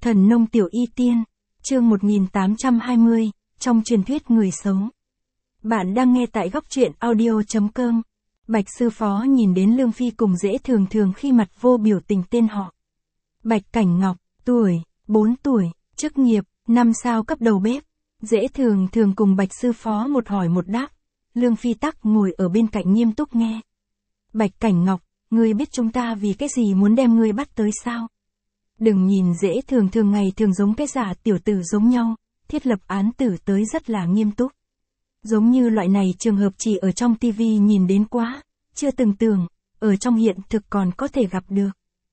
Thần nông tiểu y tiên, chương 1820, trong truyền thuyết người xấu. Bạn đang nghe tại góc truyện audio.com. Bạch sư phó nhìn đến Lương Phi cùng Dễ Thường Thường khi mặt vô biểu tình tên họ. Bạch Cảnh Ngọc, tuổi, 4 tuổi, chức nghiệp, 5 sao cấp đầu bếp. Dễ Thường Thường cùng Bạch sư phó một hỏi một đáp. Lương Phi tắc ngồi ở bên cạnh nghiêm túc nghe. Bạch Cảnh Ngọc, ngươi biết chúng ta vì cái gì muốn đem ngươi bắt tới sao? Đừng nhìn Dễ Thường Thường ngày thường giống cái giả tiểu tử giống nhau, thiết lập án tử tới rất là nghiêm túc. Giống như loại này trường hợp chỉ ở trong tivi nhìn đến quá, chưa từng tưởng, ở trong hiện thực còn có thể gặp được.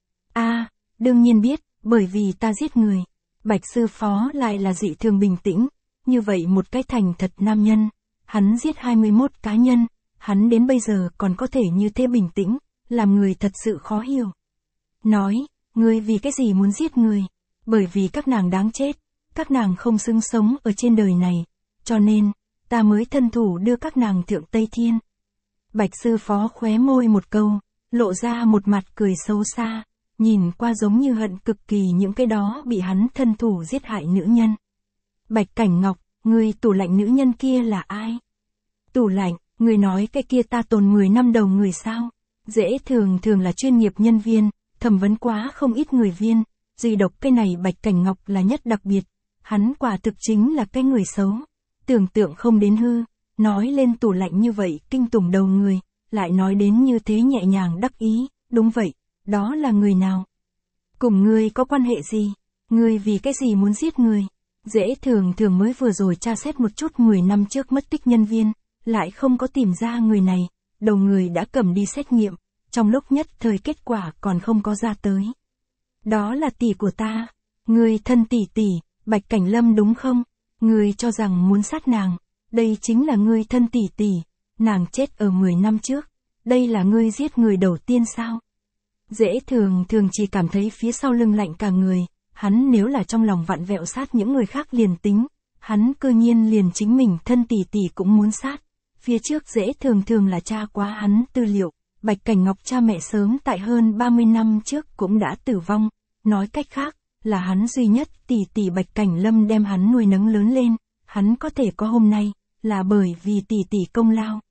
Đương nhiên biết, bởi vì ta giết người. Bạch sư phó lại là dị thường bình tĩnh, như vậy một cái thành thật nam nhân, hắn giết 21 cá nhân, hắn đến bây giờ còn có thể như thế bình tĩnh, làm người thật sự khó hiểu. Nói, ngươi vì cái gì muốn giết người? Bởi vì các nàng đáng chết, các nàng không xứng sống ở trên đời này, cho nên, ta mới thân thủ đưa các nàng thượng Tây Thiên. Bạch sư phó khóe môi một câu, lộ ra một mặt cười xấu xa, nhìn qua giống như hận cực kỳ những cái đó bị hắn thân thủ giết hại nữ nhân. Bạch Cảnh Ngọc, người tủ lạnh nữ nhân kia là ai? Tủ lạnh, người nói cái kia ta tồn 10 năm đầu người sao? Dễ Thường Thường là chuyên nghiệp nhân viên, thẩm vấn quá không ít người viên, duy độc cái này Bạch Cảnh Ngọc là nhất đặc biệt, hắn quả thực chính là cái người xấu. Tưởng tượng không đến hư, nói lên tủ lạnh như vậy kinh tủng đầu người, lại nói đến như thế nhẹ nhàng đắc ý, đúng vậy, đó là người nào? Cùng ngươi có quan hệ gì? Ngươi vì cái gì muốn giết người? Dễ Thường Thường mới vừa rồi tra xét một chút 10 năm trước mất tích nhân viên, lại không có tìm ra người này, đầu người đã cầm đi xét nghiệm, trong lúc nhất thời kết quả còn không có ra tới. Đó là tỷ của ta, ngươi thân tỷ tỷ, Bạch Cảnh Lâm đúng không? Ngươi cho rằng muốn sát nàng, đây chính là ngươi thân tỷ tỷ, nàng chết ở 10 năm trước, đây là ngươi giết người đầu tiên sao? Dễ Thường Thường chỉ cảm thấy phía sau lưng lạnh cả người, hắn nếu là trong lòng vặn vẹo sát những người khác liền tính, hắn cơ nhiên liền chính mình thân tỷ tỷ cũng muốn sát. Phía trước Dễ Thường Thường là tra quá hắn tư liệu, Bạch Cảnh Ngọc cha mẹ sớm tại hơn 30 năm trước cũng đã tử vong, nói cách khác, là hắn duy nhất tỷ tỷ Bạch Cảnh Lâm đem hắn nuôi nấng lớn lên, hắn có thể có hôm nay, là bởi vì tỷ tỷ công lao.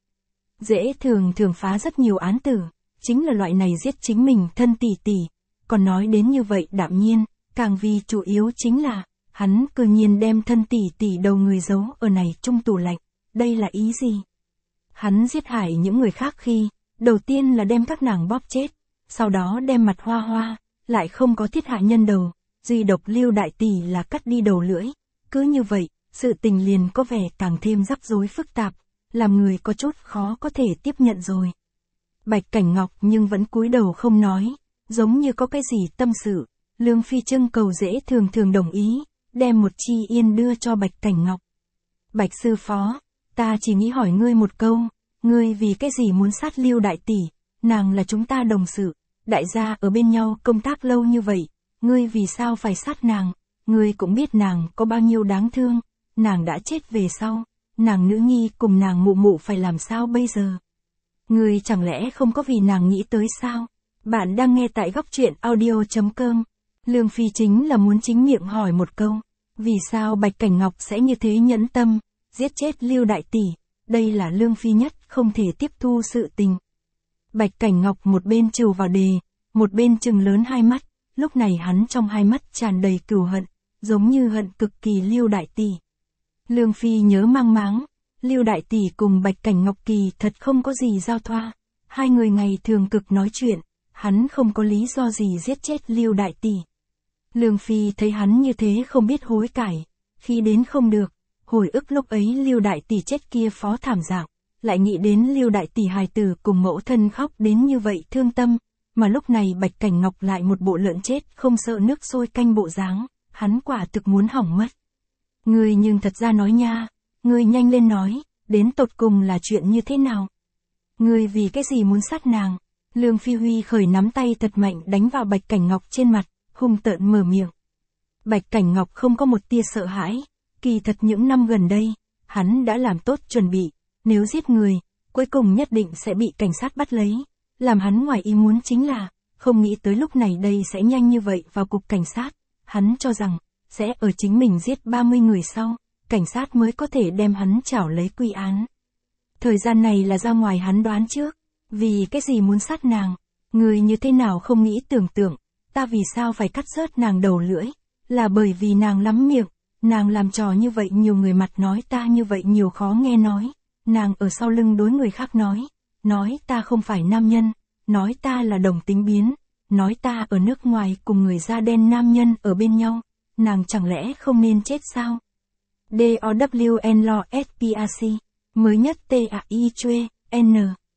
Dễ Thường Thường phá rất nhiều án tử, chính là loại này giết chính mình thân tỷ tỷ, còn nói đến như vậy đạm nhiên, càng vì chủ yếu chính là, hắn cư nhiên đem thân tỷ tỷ đầu người giấu ở này trong tủ lạnh, đây là ý gì? Hắn giết hại những người khác khi, đầu tiên là đem các nàng bóp chết, sau đó đem mặt hoa hoa, lại không có thiết hạ nhân đầu, duy độc Lưu đại tỷ là cắt đi đầu lưỡi, cứ như vậy, sự tình liền có vẻ càng thêm rắc rối phức tạp, làm người có chút khó có thể tiếp nhận rồi. Bạch Cảnh Ngọc nhưng vẫn cúi đầu không nói, giống như có cái gì tâm sự, Lương Phi trưng cầu Dễ Thường Thường đồng ý, đem một chi yên đưa cho Bạch Cảnh Ngọc. Bạch sư phó, ta chỉ nghĩ hỏi ngươi một câu, ngươi vì cái gì muốn sát Lưu đại tỷ, nàng là chúng ta đồng sự, đại gia ở bên nhau công tác lâu như vậy, ngươi vì sao phải sát nàng, ngươi cũng biết nàng có bao nhiêu đáng thương, nàng đã chết về sau, nàng nữ nhi cùng nàng mụ mụ phải làm sao bây giờ? Ngươi chẳng lẽ không có vì nàng nghĩ tới sao? Bạn đang nghe tại góc truyện audio.com. Lương Phi chính là muốn chính miệng hỏi một câu, vì sao Bạch Cảnh Ngọc sẽ như thế nhẫn tâm, giết chết Lưu đại tỷ, đây là Lương Phi nhất không thể tiếp thu sự tình. Bạch Cảnh Ngọc một bên trừu vào đề, một bên trừng lớn hai mắt, lúc này hắn trong hai mắt tràn đầy cừu hận, giống như hận cực kỳ Lưu đại tỷ. Lương Phi nhớ mang máng, Lưu đại tỷ cùng Bạch Cảnh Ngọc kỳ thật không có gì giao thoa, hai người ngày thường cực nói chuyện, hắn không có lý do gì giết chết Lưu đại tỷ. Lương Phi thấy hắn như thế không biết hối cải, khi đến không được, hồi ức lúc ấy Lưu đại tỷ chết kia phó thảm dạng, lại nghĩ đến Lưu đại tỷ hài tử cùng mẫu thân khóc đến như vậy thương tâm, mà lúc này Bạch Cảnh Ngọc lại một bộ lợn chết không sợ nước sôi canh bộ dáng, hắn quả thực muốn hỏng mất. Ngươi nhưng thật ra nói nha, ngươi nhanh lên nói, đến tột cùng là chuyện như thế nào? Ngươi vì cái gì muốn sát nàng? Lương Phi huy khởi nắm tay thật mạnh đánh vào Bạch Cảnh Ngọc trên mặt, hung tợn mở miệng. Bạch Cảnh Ngọc không có một tia sợ hãi, kỳ thật những năm gần đây, hắn đã làm tốt chuẩn bị, nếu giết người, cuối cùng nhất định sẽ bị cảnh sát bắt lấy. Làm hắn ngoài ý muốn chính là, không nghĩ tới lúc này đây sẽ nhanh như vậy vào cục cảnh sát, Hắn cho rằng, sẽ ở chính mình giết 30 người sau, cảnh sát mới có thể đem hắn trảo lấy quy án. Thời gian này là ra ngoài hắn đoán trước, vì cái gì muốn sát nàng, người như thế nào không nghĩ tưởng tượng, ta vì sao phải cắt rớt nàng đầu lưỡi, là bởi vì nàng lắm miệng, nàng làm trò như vậy nhiều người mặt nói ta như vậy nhiều khó nghe nói, nàng ở sau lưng đối người khác nói ta không phải nam nhân, nói ta là đồng tính biến, nói ta ở nước ngoài cùng người da đen nam nhân ở bên nhau, nàng chẳng lẽ không nên chết sao? DOWN Lo SPAC, mới nhất TAI Chue, N,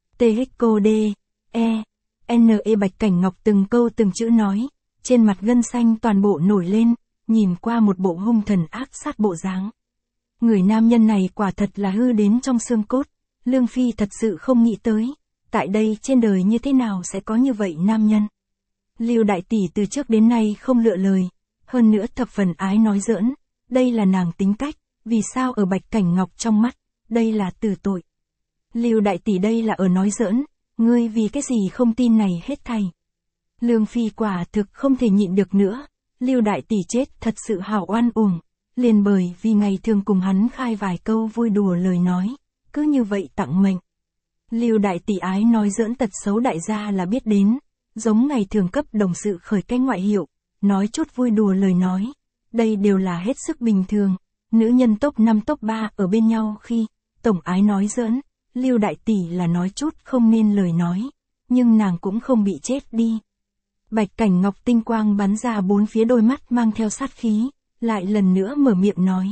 THCO D, E, NE Bạch Cảnh Ngọc từng câu từng chữ nói, trên mặt gân xanh toàn bộ nổi lên, nhìn qua một bộ hung thần ác sát bộ dáng. Người nam nhân này quả thật là hư đến trong xương cốt, Lương Phi thật sự không nghĩ tới, tại đây trên đời như thế nào sẽ có như vậy nam nhân. Lưu đại tỷ từ trước đến nay không lựa lời, hơn nữa thập phần ái nói giỡn, đây là nàng tính cách, vì sao ở Bạch Cảnh Ngọc trong mắt, đây là tử tội. Lưu đại tỷ đây là ở nói giỡn, ngươi vì cái gì không tin này hết thảy. Lương Phi quả thực không thể nhịn được nữa, Lưu đại tỷ chết thật sự hảo oan uổng, liền bởi vì ngày thường cùng hắn khai vài câu vui đùa lời nói, cứ như vậy tặng mệnh. Lưu đại tỷ ái nói giỡn tật xấu đại gia là biết đến, giống ngày thường cấp đồng sự khởi cái ngoại hiệu, nói chút vui đùa lời nói, đây đều là hết sức bình thường. Nữ nhân top 5 top 3 ở bên nhau khi tổng ái nói giỡn, Lưu đại tỷ là nói chút không nên lời nói, nhưng nàng cũng không bị chết đi. Bạch Cảnh Ngọc tinh quang bắn ra bốn phía đôi mắt mang theo sát khí, lại lần nữa mở miệng nói.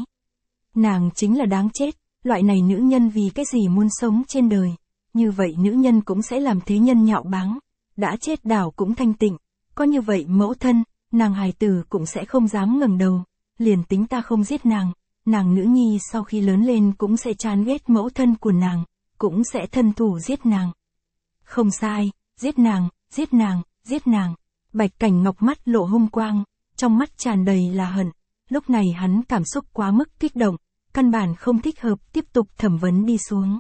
Nàng chính là đáng chết, loại này nữ nhân vì cái gì muốn sống trên đời, như vậy nữ nhân cũng sẽ làm thế nhân nhạo báng, đã chết đảo cũng thanh tịnh, có như vậy mẫu thân, nàng hài tử cũng sẽ không dám ngẩng đầu, liền tính ta không giết nàng, nàng nữ nhi sau khi lớn lên cũng sẽ chán ghét mẫu thân của nàng, cũng sẽ thân thủ giết nàng. Không sai, giết nàng, giết nàng, giết nàng. Bạch Cảnh Ngọc mắt lộ hung quang, trong mắt tràn đầy là hận, lúc này hắn cảm xúc quá mức kích động, căn bản không thích hợp tiếp tục thẩm vấn đi xuống.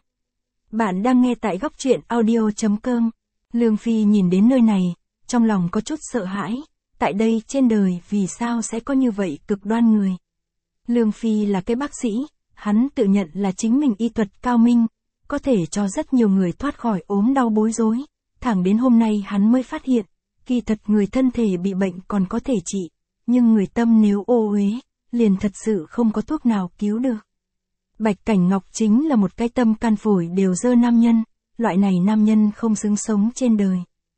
Bạn đang nghe tại góc truyện audio.com. Lương Phi nhìn đến nơi này, trong lòng có chút sợ hãi, tại đây trên đời vì sao sẽ có như vậy cực đoan người. Lương Phi là cái bác sĩ, hắn tự nhận là chính mình y thuật cao minh, có thể cho rất nhiều người thoát khỏi ốm đau bối rối, thẳng đến hôm nay hắn mới phát hiện, kỳ thật người thân thể bị bệnh còn có thể trị, nhưng người tâm nếu ô uế, liền thật sự không có thuốc nào cứu được. Bạch Cảnh Ngọc chính là một cái tâm can phổi đều dơ nam nhân, loại này nam nhân không xứng sống trên đời.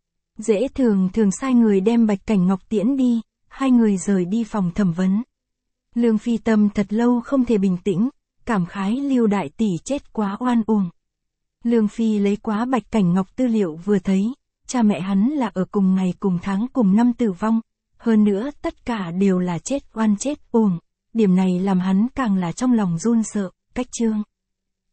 Dễ thường sai người đem Bạch Cảnh Ngọc tiễn đi, hai người rời đi phòng thẩm vấn. Lương Phi tâm thật lâu không thể bình tĩnh, cảm khái Lưu đại tỷ chết quá oan uổng. Lương Phi lấy quá Bạch Cảnh Ngọc tư liệu vừa thấy, cha mẹ hắn là ở cùng ngày cùng tháng cùng năm tử vong, hơn nữa tất cả đều là chết oan chết uổng, điểm này làm hắn càng là trong lòng run sợ, cách chương.